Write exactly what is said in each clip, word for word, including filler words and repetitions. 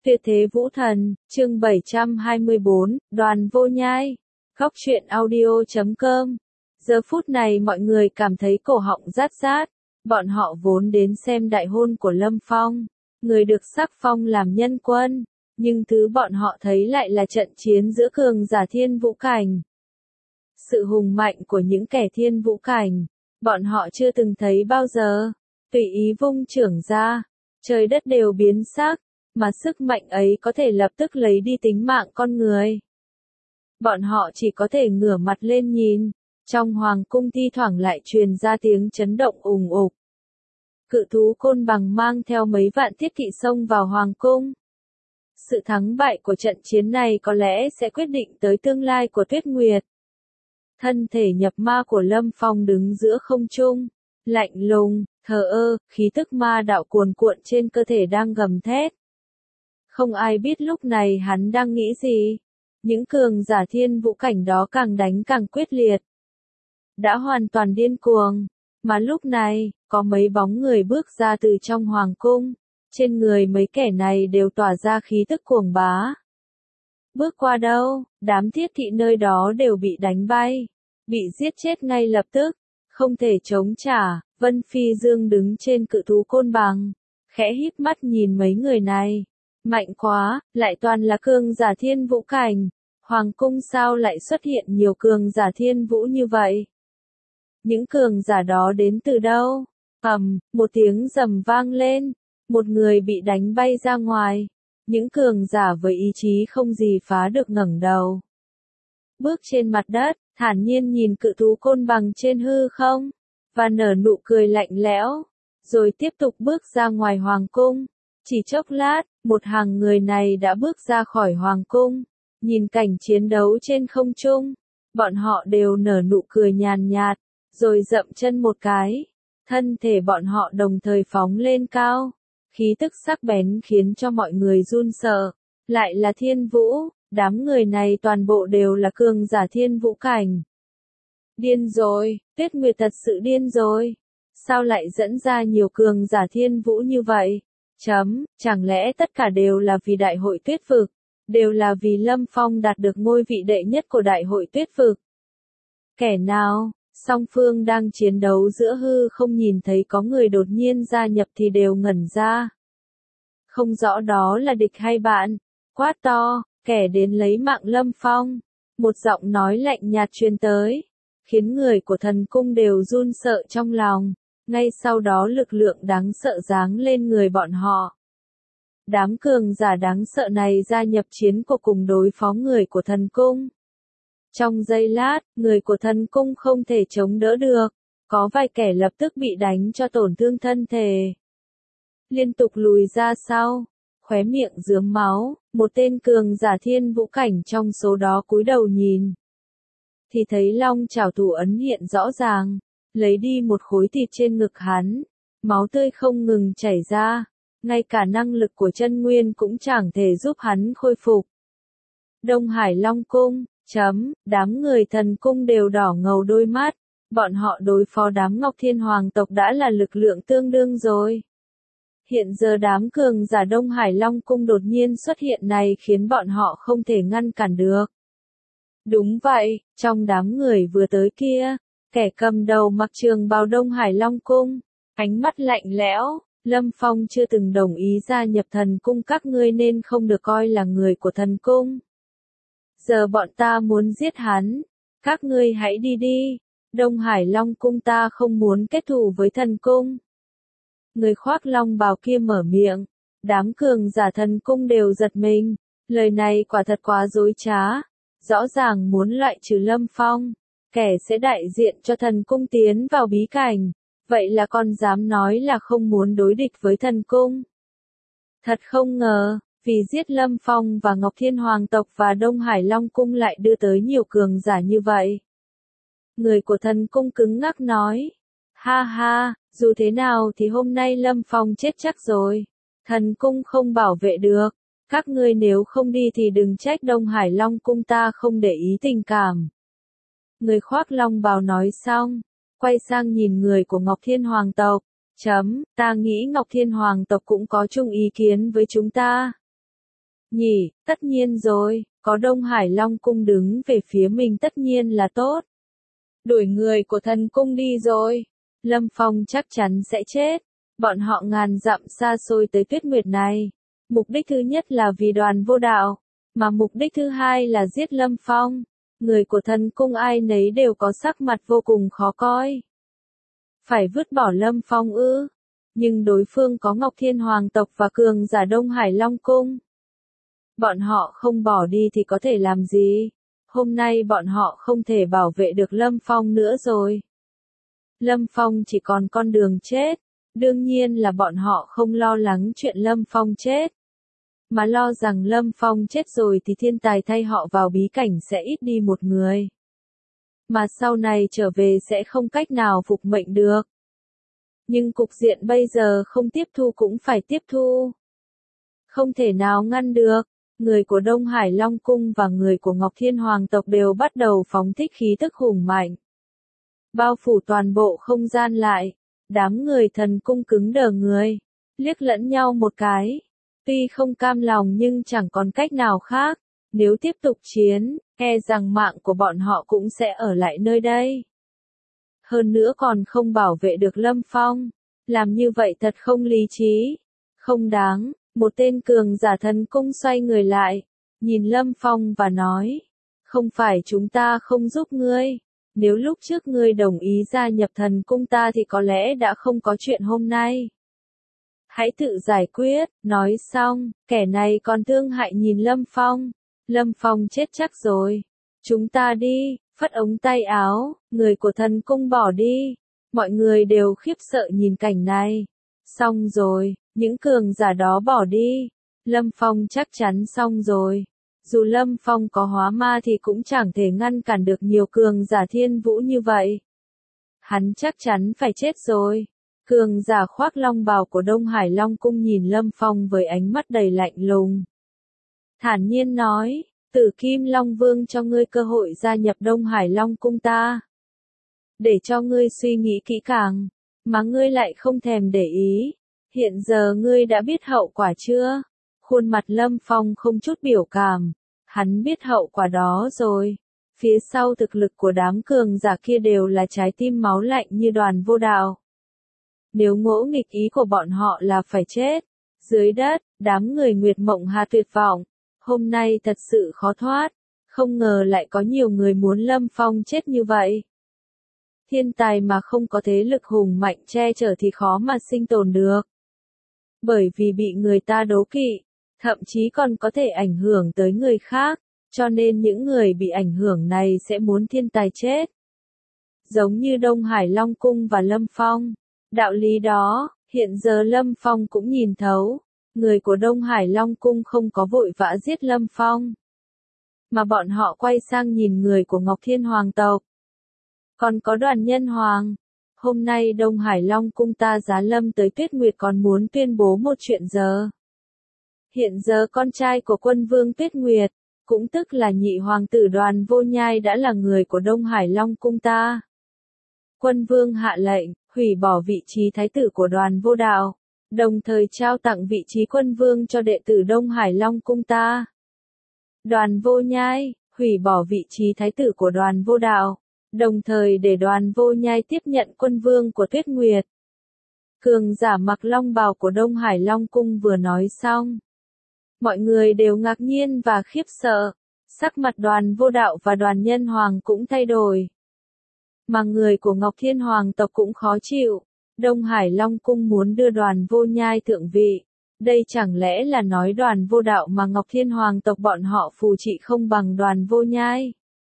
Tuyệt thế vũ thần, chương bảy trăm hai mươi bốn, Đoàn Vô Nhai. Góc truyện audio chấm com. Giờ phút này mọi người cảm thấy cổ họng rát rát. Bọn họ vốn đến xem đại hôn của Lâm Phong, người được sắc phong làm nhân quân. Nhưng thứ bọn họ thấy lại là trận chiến giữa cường giả thiên vũ cảnh. Sự hùng mạnh của những kẻ thiên vũ cảnh, bọn họ chưa từng thấy bao giờ. Tùy ý vung trưởng ra, trời đất đều biến sắc. Mà sức mạnh ấy có thể lập tức lấy đi tính mạng con người. Bọn họ chỉ có thể ngửa mặt lên nhìn, trong hoàng cung thi thoảng lại truyền ra tiếng chấn động ùng ục. Cự thú côn bằng mang theo mấy vạn thiết kỵ xông vào hoàng cung. Sự thắng bại của trận chiến này có lẽ sẽ quyết định tới tương lai của Tuyết Nguyệt. Thân thể nhập ma của Lâm Phong đứng giữa không trung, lạnh lùng, thờ ơ, khí tức ma đạo cuồn cuộn trên cơ thể đang gầm thét. Không ai biết lúc này hắn đang nghĩ gì. Những cường giả thiên vũ cảnh đó càng đánh càng quyết liệt. Đã hoàn toàn điên cuồng. Mà lúc này, có mấy bóng người bước ra từ trong hoàng cung. Trên người mấy kẻ này đều tỏa ra khí tức cuồng bá. Bước qua đâu, đám thiết thị nơi đó đều bị đánh bay. Bị giết chết ngay lập tức. Không thể chống trả. Vân Phi Dương đứng trên cự thú côn bằng. Khẽ híp mắt nhìn mấy người này. Mạnh quá, lại toàn là cường giả thiên vũ cảnh. Hoàng cung sao lại xuất hiện nhiều cường giả thiên vũ như vậy? Những cường giả đó đến từ đâu? Ầm, một tiếng rầm vang lên. Một người bị đánh bay ra ngoài. Những cường giả với ý chí không gì phá được ngẩng đầu. Bước trên mặt đất, thản nhiên nhìn cự thú côn bằng trên hư không. Và nở nụ cười lạnh lẽo. Rồi tiếp tục bước ra ngoài hoàng cung. Chỉ chốc lát, một hàng người này đã bước ra khỏi hoàng cung, nhìn cảnh chiến đấu trên không trung, bọn họ đều nở nụ cười nhàn nhạt, rồi dậm chân một cái, thân thể bọn họ đồng thời phóng lên cao, khí tức sắc bén khiến cho mọi người run sợ, lại là thiên vũ, đám người này toàn bộ đều là cường giả thiên vũ cảnh. Điên rồi, Tuyết Nguyệt thật sự điên rồi, sao lại dẫn ra nhiều cường giả thiên vũ như vậy? Chấm, chẳng lẽ tất cả đều là vì đại hội tuyết vực, đều là vì Lâm Phong đạt được ngôi vị đệ nhất của đại hội tuyết vực. Kẻ nào, song phương đang chiến đấu giữa hư không nhìn thấy có người đột nhiên gia nhập thì đều ngẩn ra. Không rõ đó là địch hay bạn, quát to, kẻ đến lấy mạng Lâm Phong. Một giọng nói lạnh nhạt truyền tới, khiến người của thần cung đều run sợ trong lòng. Ngay sau đó lực lượng đáng sợ giáng lên người bọn họ. Đám cường giả đáng sợ này gia nhập chiến cuộc cùng đối phó người của thần cung. Trong giây lát, người của thần cung không thể chống đỡ được. Có vài kẻ lập tức bị đánh cho tổn thương thân thể. Liên tục lùi ra sau, khóe miệng rướm máu, một tên cường giả thiên vũ cảnh trong số đó cúi đầu nhìn. Thì thấy long chảo thủ ấn hiện rõ ràng. Lấy đi một khối thịt trên ngực hắn, máu tươi không ngừng chảy ra, ngay cả năng lực của chân nguyên cũng chẳng thể giúp hắn khôi phục. Đông Hải Long Cung, chấm, đám người thần cung đều đỏ ngầu đôi mắt, bọn họ đối phó đám Ngọc Thiên Hoàng tộc đã là lực lượng tương đương rồi. Hiện giờ đám cường giả Đông Hải Long Cung đột nhiên xuất hiện này khiến bọn họ không thể ngăn cản được. Đúng vậy, trong đám người vừa tới kia, kẻ cầm đầu mặc trường bào Đông Hải Long Cung, ánh mắt lạnh lẽo, Lâm Phong chưa từng đồng ý gia nhập thần cung các ngươi nên không được coi là người của thần cung. Giờ bọn ta muốn giết hắn, các ngươi hãy đi đi, Đông Hải Long Cung ta không muốn kết thù với thần cung. Người khoác long bào kia mở miệng, đám cường giả thần cung đều giật mình, lời này quả thật quá dối trá, rõ ràng muốn loại trừ Lâm Phong. Kẻ sẽ đại diện cho thần cung tiến vào bí cảnh, vậy là con dám nói là không muốn đối địch với thần cung. Thật không ngờ, vì giết Lâm Phong và Ngọc Thiên Hoàng tộc và Đông Hải Long Cung lại đưa tới nhiều cường giả như vậy. Người của thần cung cứng ngắc nói, ha ha, dù thế nào thì hôm nay Lâm Phong chết chắc rồi, thần cung không bảo vệ được, các ngươi nếu không đi thì đừng trách Đông Hải Long Cung ta không để ý tình cảm. Người khoác long bào nói xong, quay sang nhìn người của Ngọc Thiên Hoàng tộc, chấm, ta nghĩ Ngọc Thiên Hoàng tộc cũng có chung ý kiến với chúng ta. nhỉ, tất nhiên rồi, có Đông Hải Long cung đứng về phía mình tất nhiên là tốt. Đuổi người của thần cung đi rồi, Lâm Phong chắc chắn sẽ chết. Bọn họ ngàn dặm xa xôi tới Tuyết Nguyệt này. Mục đích thứ nhất là vì Đoàn Vô Đạo, mà mục đích thứ hai là giết Lâm Phong. Người của thần cung ai nấy đều có sắc mặt vô cùng khó coi. Phải vứt bỏ Lâm Phong ư? Nhưng đối phương có Ngọc Thiên Hoàng tộc và cường giả Đông Hải Long cung. Bọn họ không bỏ đi thì có thể làm gì? Hôm nay bọn họ không thể bảo vệ được Lâm Phong nữa rồi. Lâm Phong chỉ còn con đường chết. Đương nhiên là bọn họ không lo lắng chuyện Lâm Phong chết. Mà lo rằng Lâm Phong chết rồi thì thiên tài thay họ vào bí cảnh sẽ ít đi một người. Mà sau này trở về sẽ không cách nào phục mệnh được. Nhưng cục diện bây giờ không tiếp thu cũng phải tiếp thu. Không thể nào ngăn được. Người của Đông Hải Long Cung và người của Ngọc Thiên Hoàng tộc đều bắt đầu phóng thích khí tức hùng mạnh. Bao phủ toàn bộ không gian lại. Đám người thần cung cứng đờ người. Liếc lẫn nhau một cái. Tuy không cam lòng nhưng chẳng còn cách nào khác. Nếu tiếp tục chiến, e rằng mạng của bọn họ cũng sẽ ở lại nơi đây. Hơn nữa còn không bảo vệ được Lâm Phong. Làm như vậy thật không lý trí. Không đáng. Một tên cường giả thần cung xoay người lại. Nhìn Lâm Phong và nói. Không phải chúng ta không giúp ngươi. Nếu lúc trước ngươi đồng ý gia nhập thần cung ta thì có lẽ đã không có chuyện hôm nay. Hãy tự giải quyết, nói xong, kẻ này còn thương hại nhìn Lâm Phong. Lâm Phong chết chắc rồi. Chúng ta đi, phất ống tay áo, người của thần cung bỏ đi. Mọi người đều khiếp sợ nhìn cảnh này. Xong rồi, những cường giả đó bỏ đi. Lâm Phong chắc chắn xong rồi. Dù Lâm Phong có hóa ma thì cũng chẳng thể ngăn cản được nhiều cường giả thiên vũ như vậy. Hắn chắc chắn phải chết rồi. Cường giả khoác long bào của Đông Hải Long cung nhìn Lâm Phong với ánh mắt đầy lạnh lùng. Thản nhiên nói, Tử Kim Long Vương cho ngươi cơ hội gia nhập Đông Hải Long cung ta. Để cho ngươi suy nghĩ kỹ càng, mà ngươi lại không thèm để ý. Hiện giờ ngươi đã biết hậu quả chưa? Khuôn mặt Lâm Phong không chút biểu cảm. Hắn biết hậu quả đó rồi. Phía sau thực lực của đám cường giả kia đều là trái tim máu lạnh như Đoàn Vô Đạo. Nếu ngỗ nghịch ý của bọn họ là phải chết. Dưới đất, đám người Nguyệt Mộng Hà tuyệt vọng. Hôm nay thật sự khó thoát. Không ngờ lại có nhiều người muốn Lâm Phong chết như vậy. Thiên tài mà không có thế lực hùng mạnh che chở thì khó mà sinh tồn được. Bởi vì bị người ta đố kỵ, thậm chí còn có thể ảnh hưởng tới người khác, cho nên những người bị ảnh hưởng này sẽ muốn thiên tài chết. Giống như Đông Hải Long Cung và Lâm Phong. Đạo lý đó, hiện giờ Lâm Phong cũng nhìn thấu. Người của Đông Hải Long Cung không có vội vã giết Lâm Phong. Mà bọn họ quay sang nhìn người của Ngọc Thiên Hoàng tộc. Còn có Đoàn Nhân Hoàng. Hôm nay Đông Hải Long cung ta giá lâm tới Tuyết Nguyệt còn muốn tuyên bố một chuyện giờ. Hiện giờ con trai của quân vương Tuyết Nguyệt, cũng tức là nhị hoàng tử Đoàn Vô Nhai đã là người của Đông Hải Long cung ta. Quân vương hạ lệnh, hủy bỏ vị trí thái tử của Đoàn Vô Đạo, đồng thời trao tặng vị trí quân vương cho đệ tử Đông Hải Long cung ta. Đoàn Vô Nhai, hủy bỏ vị trí thái tử của Đoàn Vô Đạo. Đồng thời để Đoàn Vô Nhai tiếp nhận quân vương của Tuyết Nguyệt. Cường giả mặc long bào của Đông Hải Long cung vừa nói xong. Mọi người đều ngạc nhiên và khiếp sợ. Sắc mặt Đoàn Vô Đạo và Đoàn Nhân Hoàng cũng thay đổi. Mà người của Ngọc Thiên Hoàng tộc cũng khó chịu. Đông Hải Long cung muốn đưa Đoàn Vô Nhai thượng vị. Đây chẳng lẽ là nói Đoàn Vô Đạo mà Ngọc Thiên Hoàng tộc bọn họ phù trị không bằng Đoàn Vô Nhai?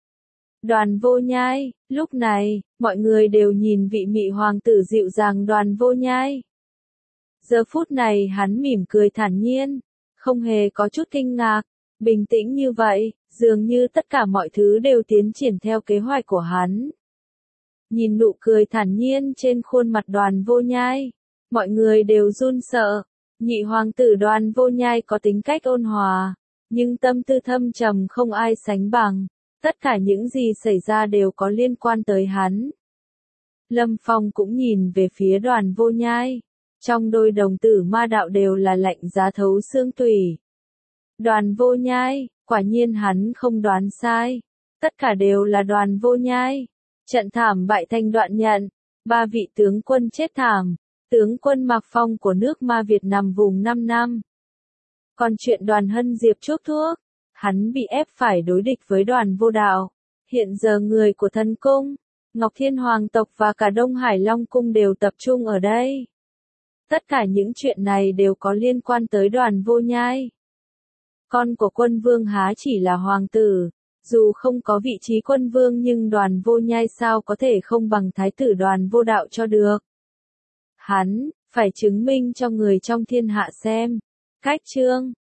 Đoàn Vô Nhai, lúc này, mọi người đều nhìn vị mị hoàng tử dịu dàng Đoàn Vô Nhai. Giờ phút này hắn mỉm cười thản nhiên, không hề có chút kinh ngạc, bình tĩnh như vậy, dường như tất cả mọi thứ đều tiến triển theo kế hoạch của hắn. Nhìn nụ cười thản nhiên trên khuôn mặt Đoàn Vô Nhai, mọi người đều run sợ. Nhị hoàng tử Đoàn Vô Nhai có tính cách ôn hòa, nhưng tâm tư thâm trầm không ai sánh bằng. Tất cả những gì xảy ra đều có liên quan tới hắn. Lâm Phong cũng nhìn về phía Đoàn Vô Nhai. Trong đôi đồng tử ma đạo đều là lạnh giá thấu xương tủy. Đoàn Vô Nhai, quả nhiên hắn không đoán sai. Tất cả đều là Đoàn Vô Nhai. Trận thảm bại thành đoạn nhận. Ba vị tướng quân chết thảm. Tướng quân Mạc Phong của nước Ma Việt nằm vùng năm năm. Còn chuyện Đoàn Hân Diệp chuốc thuốc, hắn bị ép phải đối địch với Đoàn Vô Đạo. Hiện giờ người của Thần Cung, Ngọc Thiên Hoàng tộc và cả Đông Hải Long Cung đều tập trung ở đây. Tất cả những chuyện này đều có liên quan tới Đoàn Vô Nhai. Con của quân vương há chỉ là hoàng tử, dù không có vị trí quân vương nhưng Đoàn Vô Nhai sao có thể không bằng thái tử Đoàn Vô Đạo cho được. Hắn, phải chứng minh cho người trong thiên hạ xem. Cách chương